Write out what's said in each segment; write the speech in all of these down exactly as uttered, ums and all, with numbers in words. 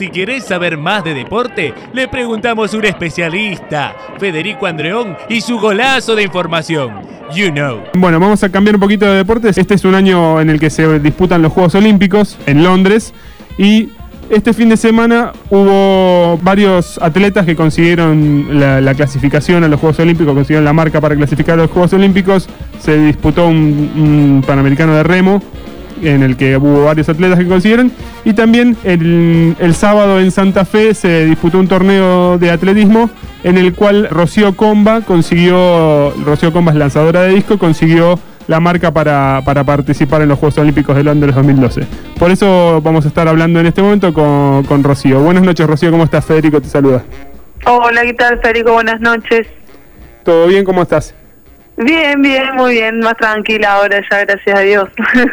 Si querés saber más de deporte, le preguntamos a un especialista, Federico Andreón, y su golazo de información. You know. Bueno, vamos a cambiar un poquito de deportes. Este es un año en el que se disputan los Juegos Olímpicos en Londres y este fin de semana hubo varios atletas que consiguieron la, la clasificación a los Juegos Olímpicos, consiguieron la marca para clasificar a los Juegos Olímpicos. Se disputó un, un Panamericano de remo en el que hubo varios atletas que consiguieron, y también el, el sábado en Santa Fe se disputó un torneo de atletismo en el cual Rocío Comba consiguió, Rocío Comba es lanzadora de disco, consiguió la marca para, para participar en los Juegos Olímpicos de Londres dos mil doce. Por eso vamos a estar hablando en este momento con, con Rocío. Buenas noches, Rocío, ¿cómo estás? Federico te saluda. Hola, ¿qué tal, Federico? Buenas noches. ¿Todo bien? ¿Cómo estás? Bien, bien, muy bien, más tranquila ahora ya, gracias a Dios.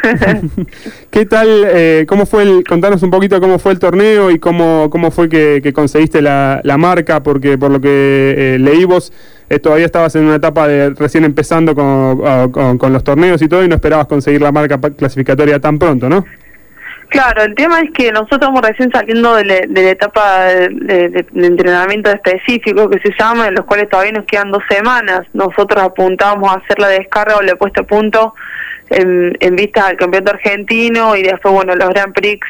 ¿Qué tal, eh, cómo fue el, contanos un poquito cómo fue el torneo y cómo, cómo fue que, que conseguiste la, la marca? Porque por lo que eh, leí vos, eh, todavía estabas en una etapa de recién empezando con, con, con los torneos y todo, y no esperabas conseguir la marca clasificatoria tan pronto, ¿no? Claro, el tema es que nosotros estamos recién saliendo de, le, de la etapa de, de, de entrenamiento específico que se llama, en los cuales todavía nos quedan dos semanas. Nosotros apuntábamos a hacer la descarga o la puesta a punto en, en vista al campeonato argentino y después, bueno, los Grand Prix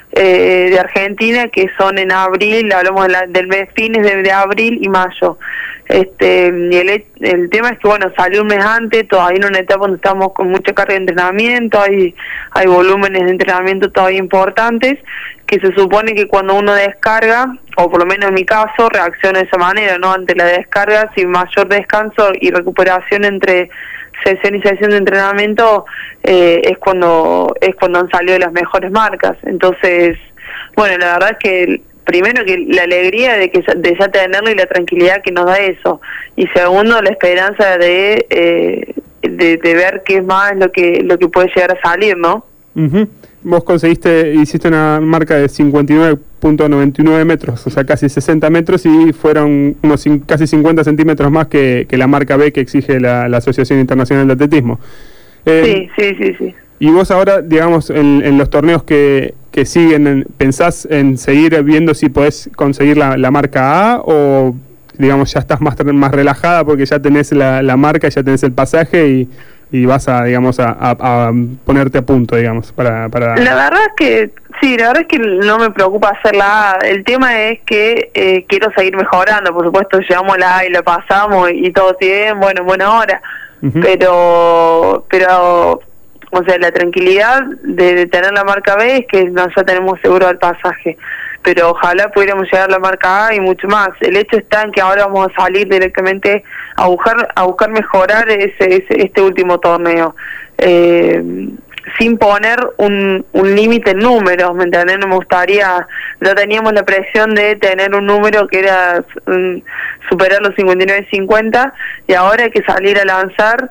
eh, de Argentina, que son en abril, hablamos de la, del mes fines de, de abril y mayo. Este, y el, el tema es que, bueno, salió un mes antes, todavía en una etapa donde estamos con mucha carga de entrenamiento, hay, hay volúmenes de entrenamiento todavía importantes, que se supone que cuando uno descarga, o por lo menos en mi caso, reacciona de esa manera, ¿no? Ante la descarga, sin mayor descanso y recuperación entre sesión y sesión de entrenamiento, eh, es cuando es cuando han salido las mejores marcas. Entonces, bueno, la verdad es que primero que la alegría de que de ya tenerlo y la tranquilidad que nos da eso, y segundo la esperanza de eh, de, de ver qué es más lo que lo que puede llegar a salir, ¿no? Uh-huh. Vos conseguiste, hiciste una marca de cincuenta y nueve punto noventa y nueve metros, o sea, casi sesenta metros, y fueron unos casi cincuenta centímetros más que, que la marca B que exige la, la Asociación Internacional de Atletismo. Eh, sí, sí, sí, sí. Y vos ahora, digamos, en, en los torneos que, que siguen, ¿pensás en seguir viendo si podés conseguir la, la marca A, o, digamos, ya estás más, más relajada porque ya tenés la, la marca, ya tenés el pasaje y, y vas a, digamos, a, a, a ponerte a punto, digamos, para, para... La verdad es que, sí, la verdad es que no me preocupa hacer la A. El tema es que eh, quiero seguir mejorando. Por supuesto, llevamos la A y la pasamos y, y todo bien, bueno, en buena hora. Uh-huh. Pero, pero... O sea, la tranquilidad de, de tener la marca B es que no, ya tenemos seguro el pasaje, pero ojalá pudiéramos llegar a la marca A y mucho más. El hecho está en que ahora vamos a salir directamente a buscar a buscar mejorar ese, ese este último torneo, eh, sin poner un, un límite en números, ¿me entiendes? No me gustaría, no teníamos la presión de tener un número que era um, superar los cincuenta y nueve cincuenta, y ahora hay que salir a lanzar,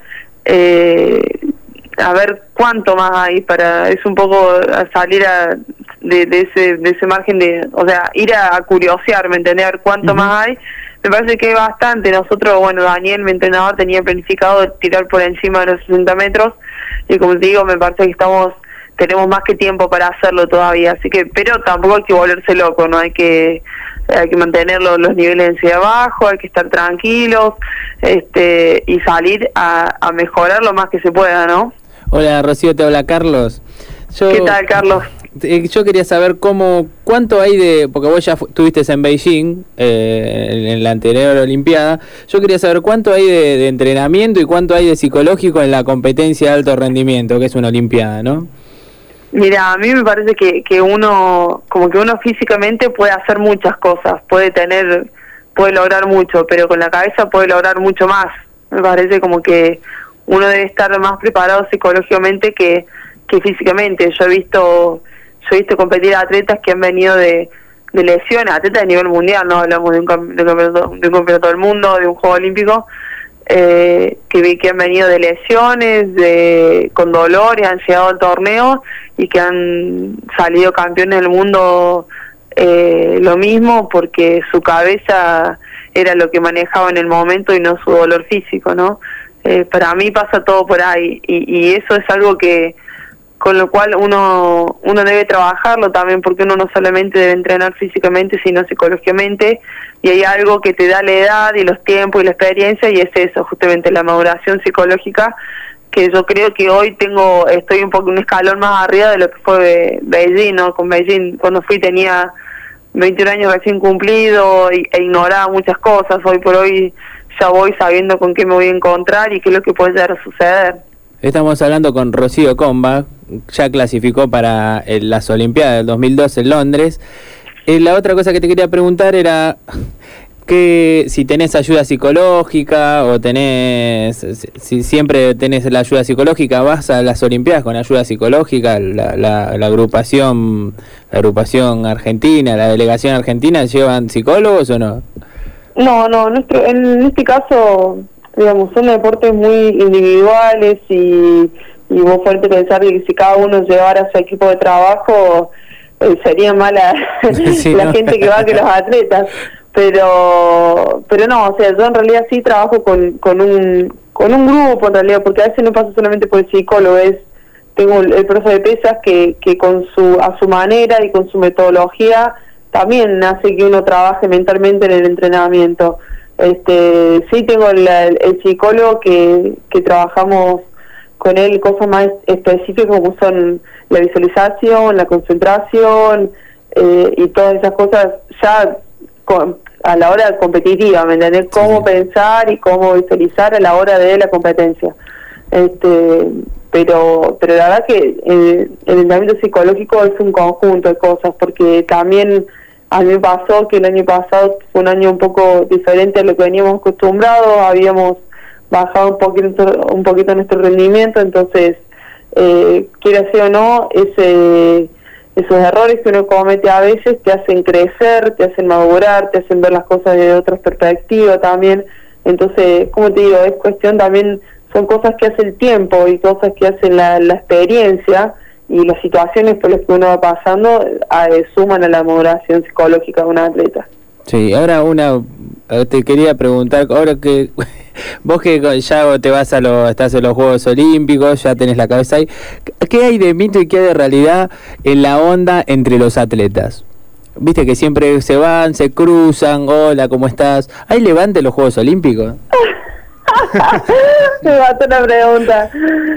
eh, a ver cuánto más hay, para es un poco a salir a, de, de ese de ese margen de, o sea, ir a, a curiosear, ¿me entendés? A ver cuánto uh-huh. más hay. Me parece que hay bastante. Nosotros, bueno, Daniel, mi entrenador, tenía planificado tirar por encima de los sesenta metros, y como te digo, me parece que estamos tenemos más que tiempo para hacerlo todavía, así que, pero tampoco hay que volverse loco, no hay que hay que mantener los, los niveles de abajo, hay que estar tranquilos, este y salir a, a mejorar lo más que se pueda, ¿no? Hola, Rocío, te habla Carlos. Yo, ¿Qué tal, Carlos? Eh, yo quería saber cómo, cuánto hay de, porque vos ya estuviste en Beijing, eh, en, en la anterior Olimpiada, yo quería saber cuánto hay de, de entrenamiento y cuánto hay de psicológico en la competencia de alto rendimiento, que es una Olimpiada, ¿no? Mira, a mí me parece que, que uno, como que uno físicamente puede hacer muchas cosas, puede tener, puede lograr mucho, pero con la cabeza puede lograr mucho más. Me parece como que uno debe estar más preparado psicológicamente que, que físicamente. Yo he visto yo he visto competir a atletas que han venido de, de lesiones, atletas de nivel mundial, no hablamos de un, de un, campeonato, de un campeonato del mundo, de un juego olímpico, eh, que vi que han venido de lesiones, de con dolores, han llegado al torneo y que han salido campeones del mundo, eh, lo mismo, porque su cabeza era lo que manejaba en el momento y no su dolor físico, ¿no? Eh, para mí pasa todo por ahí, y, y eso es algo que con lo cual uno uno debe trabajarlo también, porque uno no solamente debe entrenar físicamente, sino psicológicamente, y hay algo que te da la edad y los tiempos y la experiencia, y es eso, justamente la maduración psicológica, que yo creo que hoy tengo estoy un poco un escalón más arriba de lo que fue Beijing, ¿no? Con Beijing, cuando fui tenía veintiún años recién cumplido e, e ignoraba muchas cosas. Hoy por hoy ya voy sabiendo con qué me voy a encontrar y qué es lo que puede llegar a suceder. Estamos hablando con Rocío Comba, ya clasificó para eh, las Olimpiadas del dos mil doce en Londres. Eh, la otra cosa que te quería preguntar era que si tenés ayuda psicológica o tenés, si siempre tenés la ayuda psicológica, vas a las Olimpiadas con ayuda psicológica, la, la, la agrupación, la agrupación argentina, la delegación argentina, ¿llevan psicólogos o no? No, no, nuestro, en este caso, digamos, son deportes muy individuales y, y vos fuerte pensar que si cada uno llevara su equipo de trabajo, eh, sería mala sí, la ¿no? gente que va que los atletas. Pero pero no, o sea, yo en realidad sí trabajo con, con un con un grupo en realidad, porque a veces no pasa solamente por el psicólogo, es tengo el, el profe de pesas que, que con su a su manera y con su metodología también hace que uno trabaje mentalmente en el entrenamiento. Este sí tengo el, el psicólogo que, que trabajamos con él cosas más específicas como son la visualización, la concentración eh, y todas esas cosas ya con, a la hora competitiva, ¿me entendés? Cómo sí. pensar y cómo visualizar a la hora de la competencia. Este pero pero la verdad que el, el entrenamiento psicológico es un conjunto de cosas, porque también a mí me pasó que el año pasado fue un año un poco diferente a lo que veníamos acostumbrados, habíamos bajado un poquito un poquito nuestro rendimiento, entonces eh, quiera sea o no, ese esos errores que uno comete a veces te hacen crecer, te hacen madurar, te hacen ver las cosas desde otra perspectiva también. Entonces, como te digo, es cuestión también, son cosas que hace el tiempo y cosas que hace la, la experiencia y las situaciones por las que uno va pasando a, eh, suman a la maduración psicológica de un atleta. Sí, ahora una te quería preguntar, ahora que vos que ya te vas a los, estás en los Juegos Olímpicos, ya tenés la cabeza ahí, ¿qué hay de mito y qué hay de realidad en la onda entre los atletas? Viste que siempre se van, se cruzan, hola, ¿cómo estás? ¿Hay levante en los Juegos Olímpicos? Me mató una pregunta.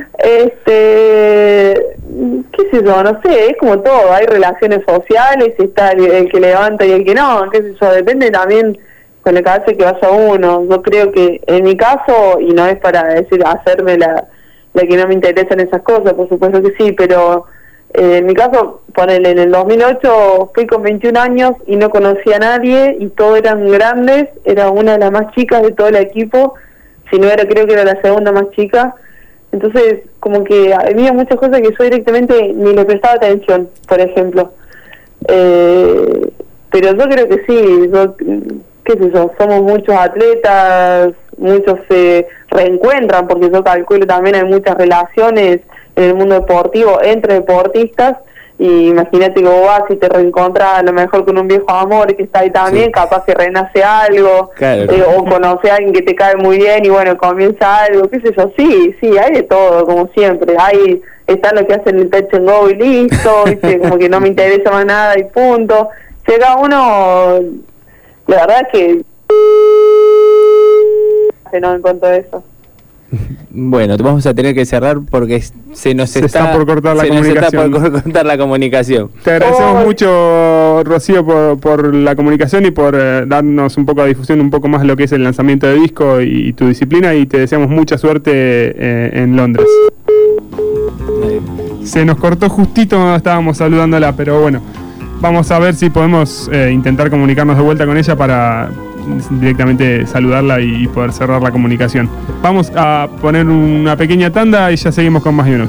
Este, qué sé yo, no sé, es como todo, hay relaciones sociales, está el, el que levanta y el que no, qué sé yo, depende también con la cabeza que vaya uno. Yo creo que en mi caso, y no es para decir hacerme la, la que no me interesan esas cosas, por supuesto que sí, pero eh, en mi caso, ponele, en el dos mil ocho fui con veintiún años y no conocía a nadie y todos eran grandes, era una de las más chicas de todo el equipo, si no era, creo que era la segunda más chica. Entonces, como que había muchas cosas que yo directamente ni le prestaba atención, por ejemplo. Eh, pero yo creo que sí, yo, qué sé yo, somos muchos atletas, muchos se reencuentran, porque yo calculo también hay muchas relaciones en el mundo deportivo entre deportistas, y imagínate que vos vas y te reencontras a lo mejor con un viejo amor que está ahí también, sí. capaz que renace algo, claro. eh, o conoce a alguien que te cae muy bien y bueno, comienza algo, qué sé yo, sí, sí, hay de todo, como siempre, hay, está lo que hacen el touch and go y listo, ¿viste? Como que no me interesa más nada y punto. Llega uno, la verdad es que no en cuanto a eso. Bueno, vamos a tener que cerrar porque se nos se está, está por cortar la se comunicación. Nos está por cortar la comunicación. Te agradecemos oh. mucho, Rocío, por, por la comunicación y por eh, darnos un poco de difusión, un poco más de lo que es el lanzamiento de disco y, y tu disciplina, y te deseamos mucha suerte eh, en Londres. Se nos cortó justito cuando estábamos saludándola, pero bueno, vamos a ver si podemos eh, intentar comunicarnos de vuelta con ella para directamente saludarla y poder cerrar la comunicación. Vamos a poner una pequeña tanda y ya seguimos con más de uno.